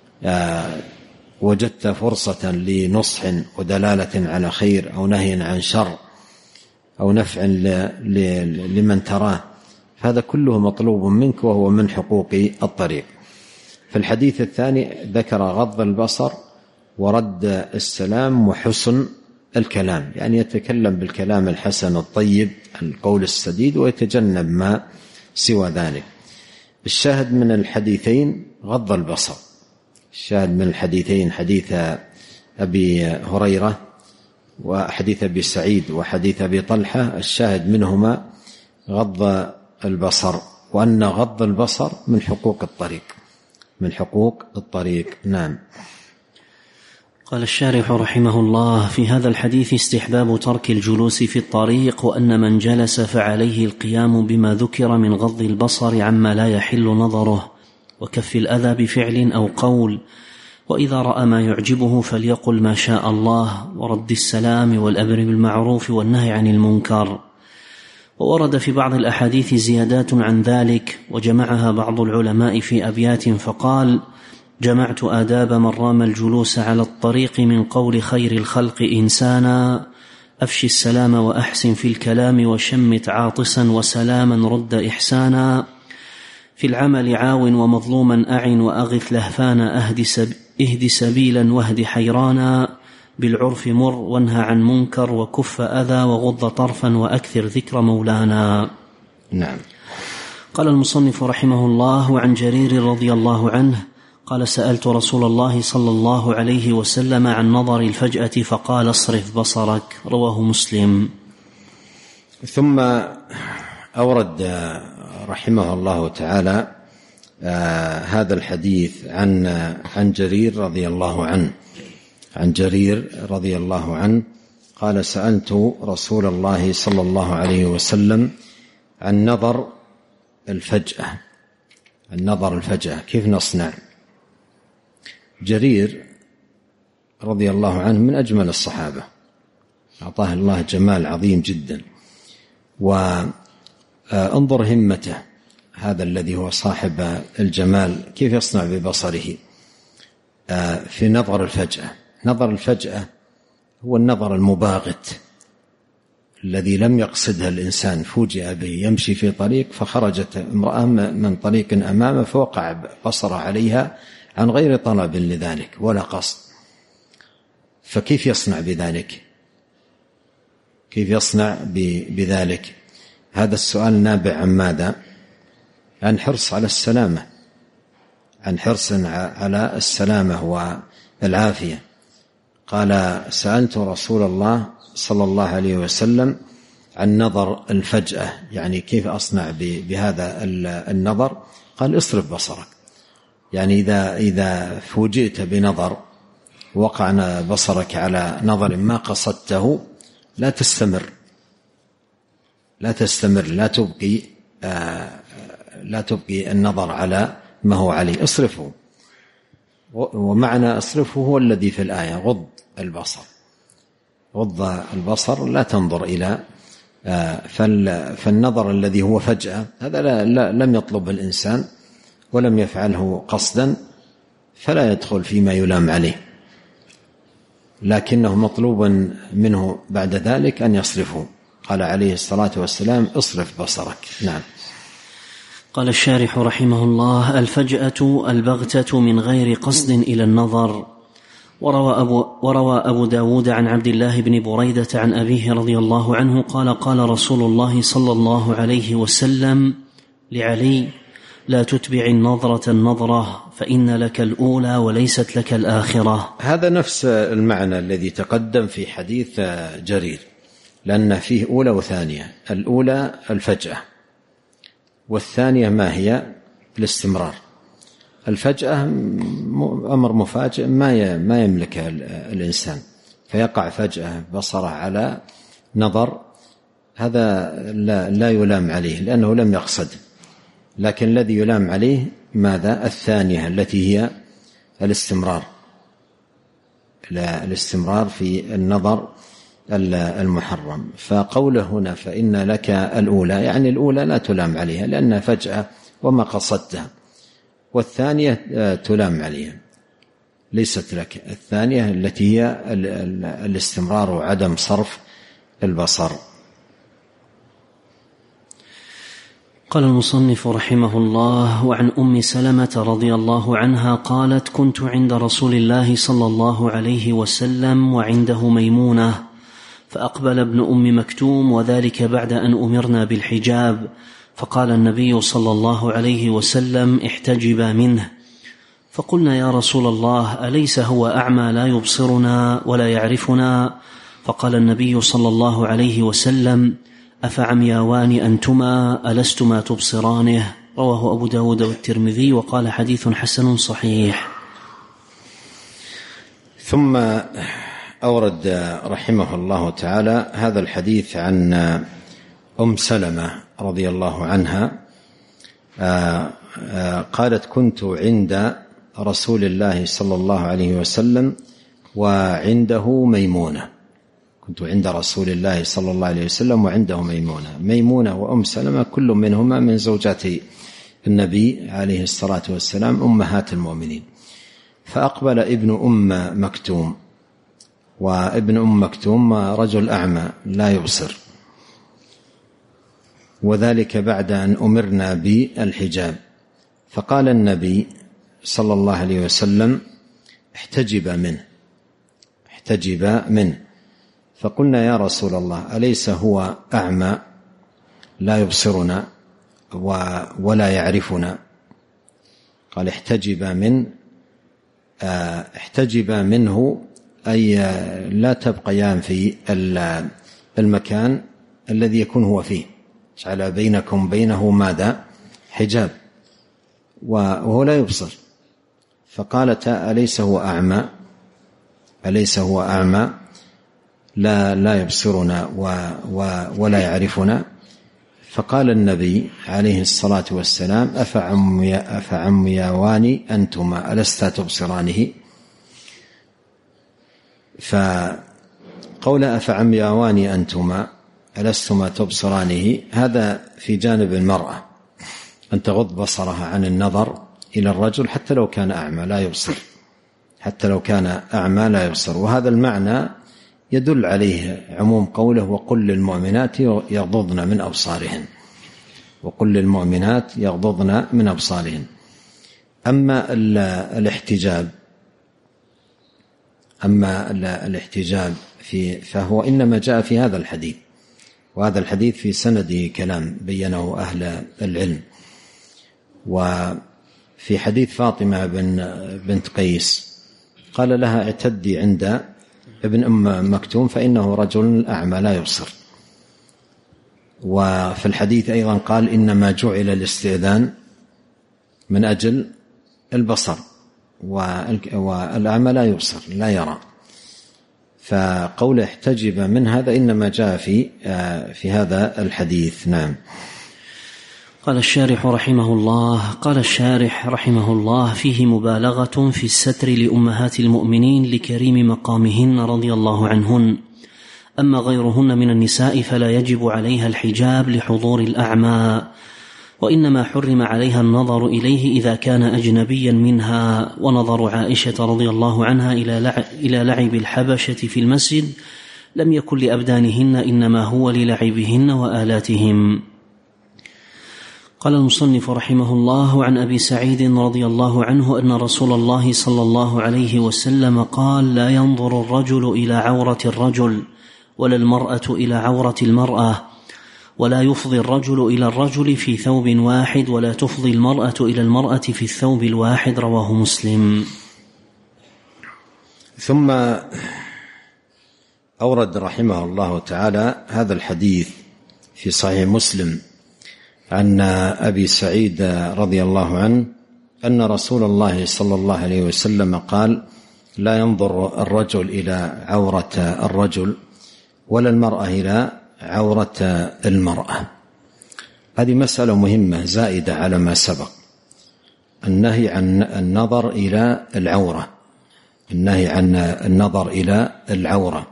وجدت فرصة لنصح ودلالة على خير أو نهي عن شر أو نفع لمن تراه، هذا كله مطلوب منك، وهو من حقوق الطريق. في الحديث الثاني ذكر غض البصر ورد السلام وحسن الكلام، يعني يتكلم بالكلام الحسن الطيب، القول السديد، ويتجنب ما سوى ذلك. الشاهد من الحديثين غض البصر. الشاهد من الحديثين حديث أبي هريرة وحديث أبي سعيد وحديث أبي طلحة، الشاهد منهما غض البصر، وأن غض البصر من حقوق الطريق. نعم. قال الشارح رحمه الله: في هذا الحديث استحباب ترك الجلوس في الطريق، وأن من جلس فعليه القيام بما ذكر من غض البصر عما لا يحل نظره، وكف الأذى بفعل أو قول، وإذا رأى ما يعجبه فليقل ما شاء الله، ورد السلام، والأمر بالمعروف، والنهي عن المنكر. وورد في بعض الأحاديث زيادات عن ذلك، وجمعها بعض العلماء في أبيات، فقال: جمعت آداب من رام الجلوس على الطريق من قول خير الخلق إنسانا، أفشي السلام وأحسن في الكلام، وشمت عاطسا وسلاما رد إحسانا، في العمل عاون ومظلوما أعن، وأغث لهفانا اهد سبيلا واهد حيرانا، بالعرف مر وانهى عن منكر، وكف أذى وغض طرفا، وأكثر ذكر مولانا. نعم. قال المصنف رحمه الله: وعن جرير رضي الله عنه قال: سألت رسول الله صلى الله عليه وسلم عن نظر الفجأة فقال: اصرف بصرك. رواه مسلم. ثم أورد رحمه الله تعالى هذا الحديث عن جرير رضي الله عنه. عن جرير رضي الله عنه قال: سألت رسول الله صلى الله عليه وسلم عن نظر الفجأة. كيف نصنع؟ جرير رضي الله عنه من أجمل الصحابة، أعطاه الله جمال عظيم جدا، وانظر همته، هذا الذي هو صاحب الجمال كيف يصنع ببصره. في نظر الفجأة. نظر الفجأة هو النظر المباغت الذي لم يقصدها الإنسان، فوجئ به يمشي في طريق فخرجت امرأة من طريق أمامه فوقع بصر عليها عن غير طلب لذلك ولا قصد، فكيف يصنع بذلك؟ كيف يصنع بذلك؟ هذا السؤال نابع عن ماذا؟ عن حرص على السلامة، عن حرص على السلامة والعافية. قال: سألت رسول الله صلى الله عليه وسلم عن نظر الفجأة، يعني كيف أصنع بهذا النظر؟ قال: اصرف بصرك، يعني إذا فوجئت بنظر وقع بصرك على نظر ما قصدته لا تستمر، لا تبقي النظر على ما هو عليه، اصرفه. ومعنى اصرفه هو الذي في الآية: غض البصر، غض البصر، لا تنظر إلى فالنظر الذي هو فجأة هذا لم يطلب الإنسان ولم يفعله قصدا، فلا يدخل فيما يلام عليه، لكنه مطلوب منه بعد ذلك أن يصرفه. قال عليه الصلاة والسلام: اصرف بصرك. نعم. قال الشارح رحمه الله: الفجأة البغتة من غير قصد إلى النظر. وروى أبو داود عن عبد الله بن بريدة عن أبيه رضي الله عنه قال: قال رسول الله صلى الله عليه وسلم لعلي: لا تتبع النظرة النظرة، فإن لك الأولى وليست لك الآخرة. هذا نفس المعنى الذي تقدم في حديث جرير، لأن فيه أولى وثانية. الأولى الفجأة، والثانية ما هي؟ الاستمرار. الفجأة أمر مفاجئ ما يملكه الإنسان، فيقع فجأة بصره على نظر، هذا لا يلام عليه لأنه لم يقصد. لكن الذي يلام عليه ماذا؟ الثانية التي هي الاستمرار في النظر المحرم. فقوله هنا: فإن لك الأولى، يعني الأولى لا تلام عليها لأنها فجأة وما قصدتها، والثانية تلام عليها ليست لك. الثانية التي هي الاستمرار وعدم صرف البصر. قال المصنف رحمه الله: وعن أم سلمة رضي الله عنها قالت: كنت عند رسول الله صلى الله عليه وسلم وعنده ميمونة، فأقبل ابن أم مكتوم، وذلك بعد أن أمرنا بالحجاب، فقال النبي صلى الله عليه وسلم: احتجبا منه. فقلنا: يا رسول الله، أليس هو أعمى لا يبصرنا ولا يعرفنا؟ فقال النبي صلى الله عليه وسلم: أفعمياوان أنتما ألستما تبصرانه؟ رواه أبو داود والترمذي، وقال: حديث حسن صحيح. ثم أورد رحمه الله تعالى هذا الحديث عن أم سلمة رضي الله عنها قالت: كنت عند رسول الله صلى الله عليه وسلم وعنده ميمونة. كنت عند رسول الله صلى الله عليه وسلم وعنده ميمونة وأم سلمة كل منهما من زوجات النبي عليه الصلاة والسلام أمهات المؤمنين. فأقبل ابن أم مكتوم، وابن أم مكتوم رجل أعمى لا يبصر، وذلك بعد أن أمرنا بالحجاب. فقال النبي صلى الله عليه وسلم: احتجب منه. فقلنا: يا رسول الله، أليس هو أعمى لا يبصرنا ولا يعرفنا؟ قال: احتجب منه، أي لا تبقيان في المكان الذي يكون هو فيه، جعل بينكم بينه ماذا؟ حجاب، وهو لا يبصر. فقالت: أليس هو أعمى لا يبصرنا ولا يعرفنا؟ فقال النبي عليه الصلاة والسلام: أفعمياوان أنتما ألستا تبصرانه؟ فقول أفعمياوان أنتما ألستما تبصرانه هذا في جانب المرأة، أن تغض بصرها عن النظر إلى الرجل حتى لو كان أعمى لا يبصر، حتى لو كان أعمى لا يبصر. وهذا المعنى يدل عليه عموم قوله وقل للمؤمنات يغضضن من أبصارهن، وقل للمؤمنات يغضضن من أبصارهن. أما الاحتجاب فهو إنما جاء في هذا الحديث، وهذا الحديث في سنده كلام بينه أهل العلم. وفي حديث فاطمة بنت قيس قال لها اعتدي عند ابن أم مكتوم فإنه رجل أعمى لا يبصر. وفي الحديث أيضا قال إنما جعل الاستئذان من أجل البصر، والأعمى لا يبصر لا يرى. فقول احتجب من هذا إنما جاء في هذا الحديث. نعم. قال الشارح رحمه الله فيه مبالغة في الستر لأمهات المؤمنين لكريم مقامهن رضي الله عنهن. أما غيرهن من النساء فلا يجب عليها الحجاب لحضور الأعمى، وإنما حرم عليها النظر إليه إذا كان أجنبيا منها. ونظر عائشة رضي الله عنها إلى لعب الحبشة في المسجد لم يكن لأبدانهن، إنما هو للعبهن وآلاتهم. قال المصنف رحمه الله عن أبي سعيد رضي الله عنه أن رسول الله صلى الله عليه وسلم قال لا ينظر الرجل إلى عورة الرجل ولا المرأة إلى عورة المرأة، ولا يفضي الرجل إلى الرجل في ثوب واحد، ولا تفضي المرأة إلى المرأة في الثوب الواحد. رواه مسلم. ثم أورد رحمه الله تعالى هذا الحديث في صحيح مسلم عن أبي سعيد رضي الله عنه أن رسول الله صلى الله عليه وسلم قال لا ينظر الرجل إلى عورة الرجل ولا المرأة إلى عورة المرأة. هذه مسألة مهمة زائدة على ما سبق، النهي عن النظر إلى العورة، النهي عن النظر إلى العورة.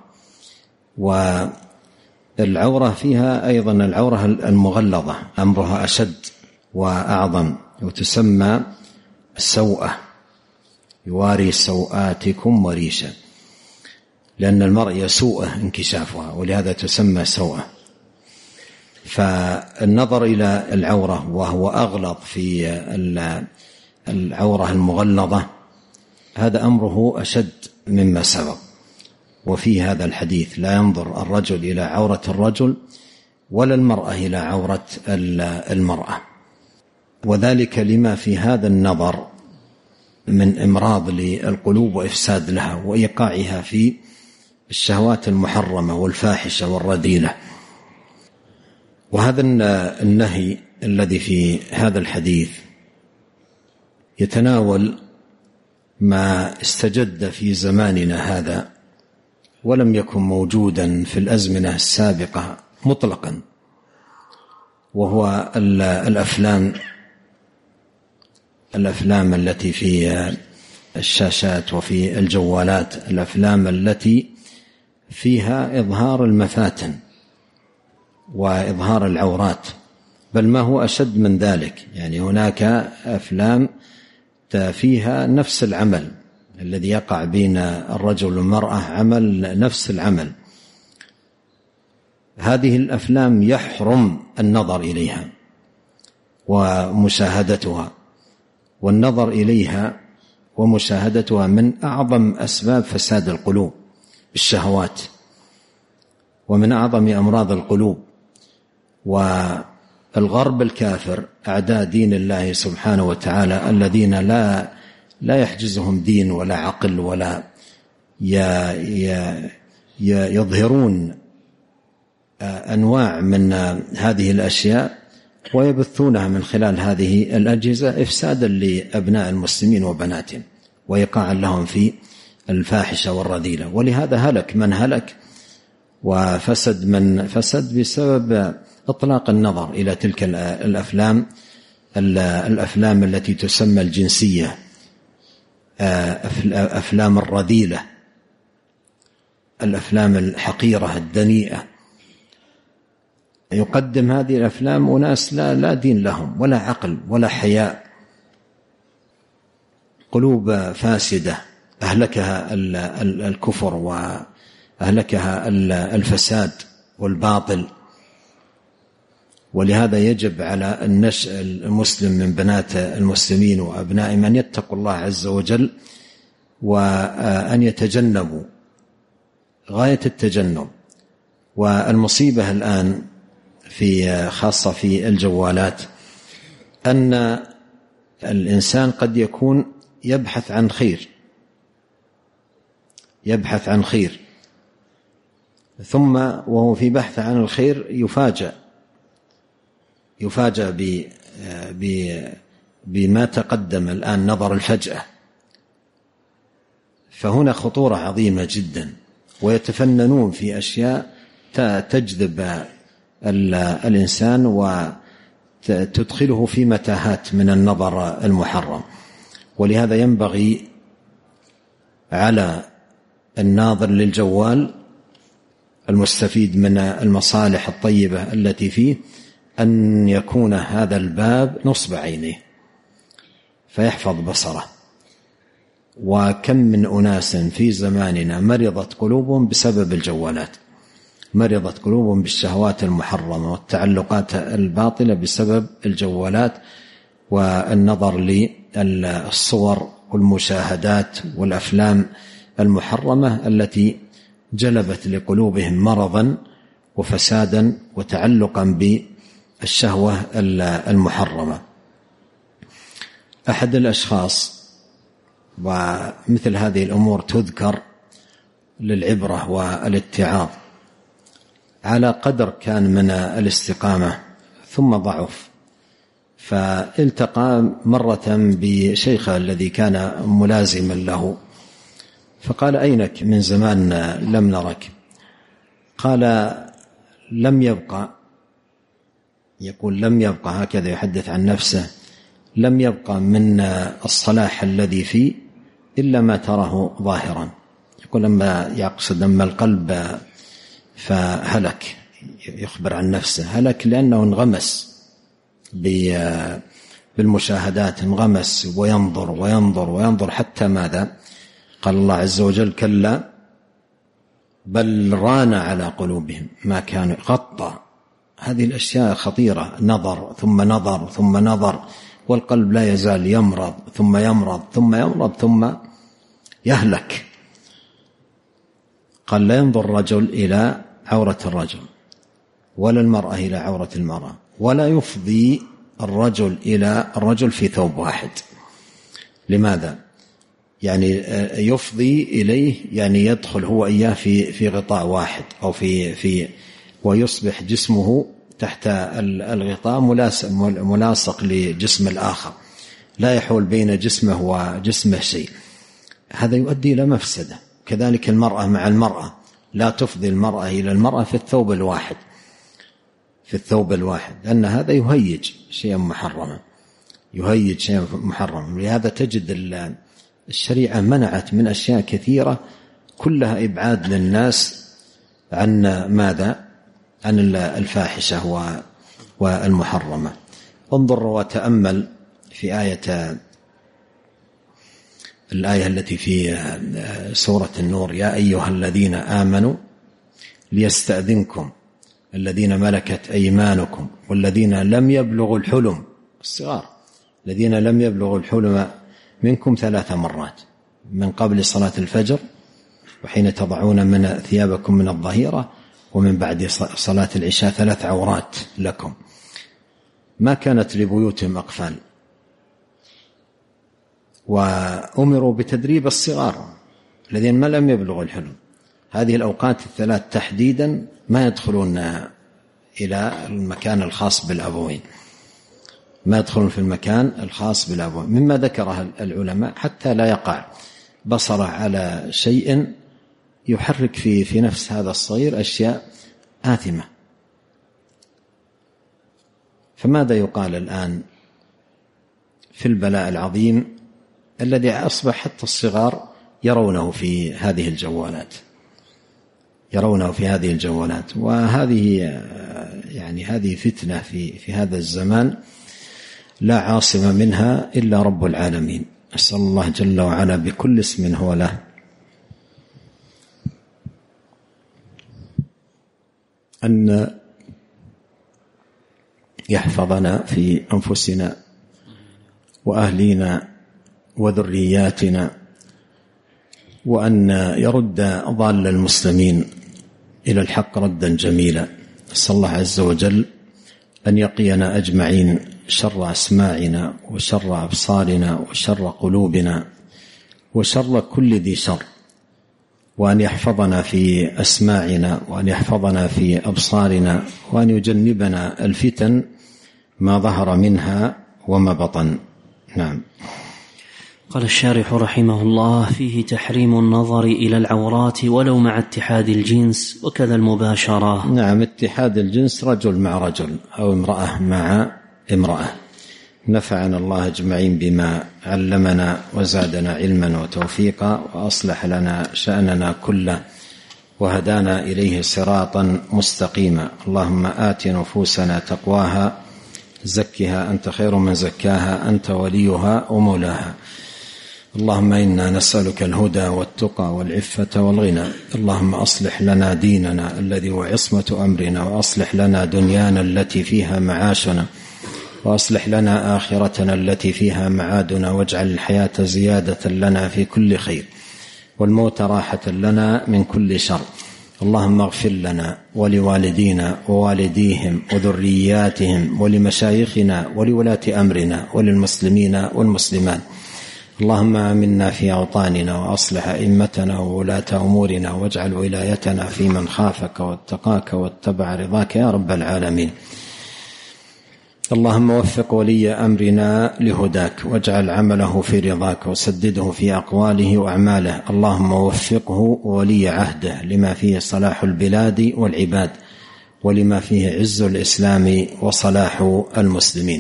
والعورة فيها أيضا العورة المغلظة أمرها أشد وأعظم، وتسمى السوءة، يواري سوآتكم وريشا، لأن المرء يسوءه انكشافها ولهذا تسمى سوءة. فالنظر إلى العورة وهو أغلظ في العورة المغلظة هذا أمره أشد مما سبق. وفي هذا الحديث لا ينظر الرجل إلى عورة الرجل ولا المرأة إلى عورة المرأة، وذلك لما في هذا النظر من إمراض للقلوب وإفساد لها وإيقاعها في الشهوات المحرمة والفاحشة والرذيلة. وهذا النهي الذي في هذا الحديث يتناول ما استجد في زماننا هذا ولم يكن موجودا في الأزمنة السابقة مطلقا، وهو الأفلام التي في الشاشات وفي الجوالات، الأفلام التي فيها إظهار المفاتن وإظهار العورات، بل ما هو أشد من ذلك. يعني هناك أفلام فيها نفس العمل الذي يقع بين الرجل والمرأة، عمل نفس العمل. هذه الأفلام يحرم النظر إليها ومشاهدتها، والنظر إليها ومشاهدتها من أعظم أسباب فساد القلوب بالشهوات، ومن أعظم أمراض القلوب. والغرب الكافر أعداء دين الله سبحانه وتعالى الذين لا يحجزهم دين ولا عقل ولا يظهرون أنواع من هذه الأشياء ويبثونها من خلال هذه الأجهزة إفسادا لأبناء المسلمين وبناتهم وإيقاعا لهم في الفاحشة والرذيلة. ولهذا هلك من هلك وفسد من فسد بسبب إطلاق النظر إلى تلك الأفلام التي تسمى الجنسية، أفلام الرذيلة، الأفلام الحقيرة الدنيئة. يقدم هذه الأفلام أناس لا دين لهم ولا عقل ولا حياء، قلوب فاسدة أهلكها الكفر وأهلكها الفساد والباطل. ولهذا يجب على النشء المسلم من بنات المسلمين وأبنائهم أن يتقوا الله عز وجل، وأن يتجنبوا غاية التجنب. والمصيبة الآن خاصة في الجوالات أن الإنسان قد يكون يبحث عن خير ثم وهو في بحث عن الخير يفاجأ بما تقدم الآن، نظر الفجأة. فهنا خطورة عظيمة جدا، ويتفننون في أشياء تجذب الإنسان وتدخله في متاهات من النظر المحرم. ولهذا ينبغي على الناظر للجوال المستفيد من المصالح الطيبة التي فيه أن يكون هذا الباب نصب عينيه فيحفظ بصره. وكم من أناس في زماننا مرضت قلوبهم بسبب الجوالات، مرضت قلوبهم بالشهوات المحرمة والتعلقات الباطلة بسبب الجوالات والنظر للصور والمشاهدات والأفلام المحرمة التي جلبت لقلوبهم مرضا وفسادا وتعلقا بالشهوة المحرمة. أحد الأشخاص، ومثل هذه الأمور تذكر للعبرة والاتعاظ، على قدر كان من الاستقامة ثم ضعف، فالتقى مرة بشيخه الذي كان ملازما له، فقال: أينك من زمان لم نرك؟ قال: لم يبقى، يقول لم يبقى، هكذا يحدث عن نفسه، لم يبقى من الصلاح الذي فيه إلا ما تراه ظاهرا. يقول لما يقصد أما القلب فهلك، يخبر عن نفسه هلك لأنه انغمس بالمشاهدات، انغمس وينظر وينظر وينظر حتى ماذا؟ قال الله عز وجل: كلا بل ران على قلوبهم ما كانوا غطى. هذه الأشياء خطيرة، نظر ثم نظر ثم نظر، والقلب لا يزال يمرض ثم يمرض ثم يمرض ثم يهلك. قال: لا ينظر الرجل إلى عورة الرجل ولا المرأة إلى عورة المرأة، ولا يفضي الرجل إلى الرجل في ثوب واحد. لماذا؟ يعني يفضي إليه، يعني يدخل هو إياه في غطاء واحد أو في ويصبح جسمه تحت الغطاء ملاصق لجسم الآخر، لا يحول بين جسمه وجسمه شيء. هذا يؤدي إلى مفسدة. كذلك المرأة مع المرأة، لا تفضي المرأة إلى المرأة في الثوب الواحد، لأن هذا يهيج شيئا محرما. لهذا تجد الشريعة منعت من أشياء كثيرة كلها إبعاد للناس عن ماذا؟ عن الفاحشة والمحرمة. انظر وتأمل في الآية التي في سورة النور: يا أيها الذين آمنوا ليستأذنكم الذين ملكت أيمانكم والذين لم يبلغوا الحلم، الصغار الذين لم يبلغوا الحلم منكم 3 مرات، من قبل صلاة الفجر، وحين تضعون من ثيابكم من الظهيرة، ومن بعد صلاة العشاء 3 عورات لكم. ما كانت لبيوتهم أقفال، وأمروا بتدريب الصغار الذين ما لم يبلغوا الحلم. هذه الأوقات 3 تحديدا ما يدخلون إلى المكان الخاص بالأبوين، ما يدخلون في المكان الخاص بالأبوين، مما ذكره العلماء حتى لا يقع بصره على شيء يحرك في نفس هذا الصغير أشياء آثمة. فماذا يقال الآن في البلاء العظيم الذي أصبح حتى الصغار يرونه في هذه الجوالات، وهذه يعني هذه فتنة في هذا الزمان لا عاصم منها إلا رب العالمين. أسأل الله جل وعلا بكل اسم هو له أن يحفظنا في أنفسنا وأهلينا وذرياتنا، وأن يرد ضال المسلمين إلى الحق ردا جميلا. أسأل الله عز وجل أن يقينا أجمعين شر أسماعنا وشر أبصارنا وشر قلوبنا وشر كل ذي شر، وأن يحفظنا في أسماعنا وأن يحفظنا في أبصارنا، وأن يجنبنا الفتن ما ظهر منها وما بطن. نعم. قال الشارح رحمه الله: فيه تحريم النظر إلى العورات ولو مع اتحاد الجنس، وكذا المباشرة. نعم، اتحاد الجنس رجل مع رجل أو امرأة مع امرأة. نفعنا الله أجمعين بما علمنا وزادنا علما وتوفيقا، وأصلح لنا شأننا كله، وهدانا إليه صراطا مستقيما. اللهم آت نفوسنا تقواها، زكها أنت خير من زكاها، أنت وليها ومولاها. اللهم إنا نسألك الهدى والتقى والعفة والغنى. اللهم أصلح لنا ديننا الذي هو عصمة أمرنا، وأصلح لنا دنيانا التي فيها معاشنا، وأصلح لنا آخرتنا التي فيها معادنا، واجعل الحياة زيادة لنا في كل خير، والموت راحة لنا من كل شر. اللهم اغفر لنا ولوالدينا ووالديهم وذرياتهم ولمشايخنا ولولاة أمرنا وللمسلمين والمسلمات. اللهم آمنا في أوطاننا، وأصلح أئمتنا وولاة أمورنا، واجعل ولايتنا في من خافك واتقاك واتبع رضاك يا رب العالمين. اللهم وفق ولي أمرنا لهداك، واجعل عمله في رضاك، وسدده في أقواله وأعماله. اللهم وفقه وولي عهده لما فيه صلاح البلاد والعباد، ولما فيه عز الإسلام وصلاح المسلمين.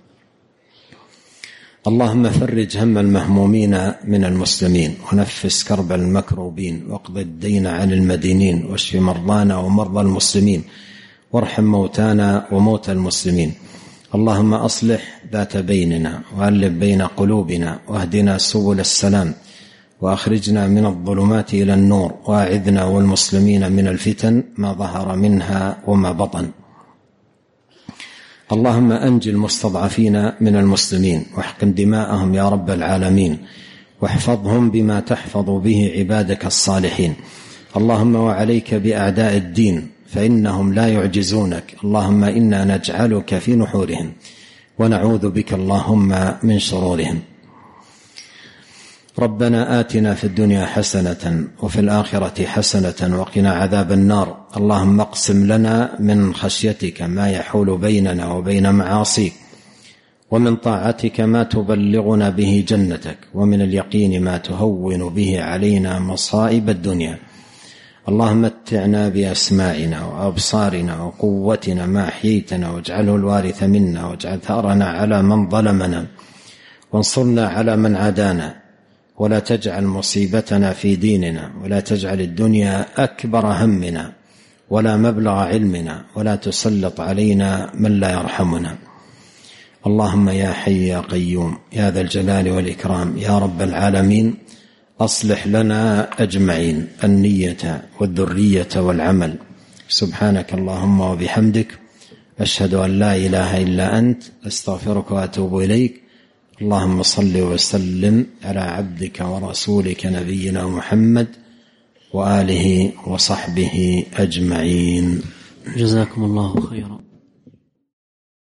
اللهم فرج هم المهمومين من المسلمين، ونفس كرب المكروبين، واقض الدين عن المدينين، واشف مرضانا ومرضى المسلمين، وارحم موتانا وموتى المسلمين. اللهم أصلح ذات بيننا، وألف بين قلوبنا، واهدنا سبل السلام، وأخرجنا من الظلمات إلى النور، وأعذنا والمسلمين من الفتن ما ظهر منها وما بطن. اللهم أنجي المستضعفين من المسلمين، واحقن دماءهم يا رب العالمين، واحفظهم بما تحفظ به عبادك الصالحين. اللهم وعليك بأعداء الدين، فإنهم لا يعجزونك. اللهم إنا نجعلك في نحورهم، ونعوذ بك اللهم من شرورهم. ربنا آتنا في الدنيا حسنة وفي الآخرة حسنة وقنا عذاب النار. اللهم اقسم لنا من خشيتك ما يحول بيننا وبين معاصيك، ومن طاعتك ما تبلغنا به جنتك، ومن اليقين ما تهون به علينا مصائب الدنيا. اللهم متعنا بأسماعنا وأبصارنا وقوتنا ما أحييتنا، واجعله الوارث منا، واجعل ثأرنا على من ظلمنا، وانصرنا على من عادانا، ولا تجعل مصيبتنا في ديننا، ولا تجعل الدنيا أكبر همنا ولا مبلغ علمنا، ولا تسلط علينا من لا يرحمنا. اللهم يا حي يا قيوم يا ذا الجلال والإكرام يا رب العالمين، أصلح لنا أجمعين النية والذرية والعمل. سبحانك اللهم وبحمدك، أشهد أن لا إله إلا أنت، أستغفرك وأتوب إليك. اللهم صل وسلم على عبدك ورسولك نبينا محمد وآله وصحبه أجمعين. جزاكم الله خيرا.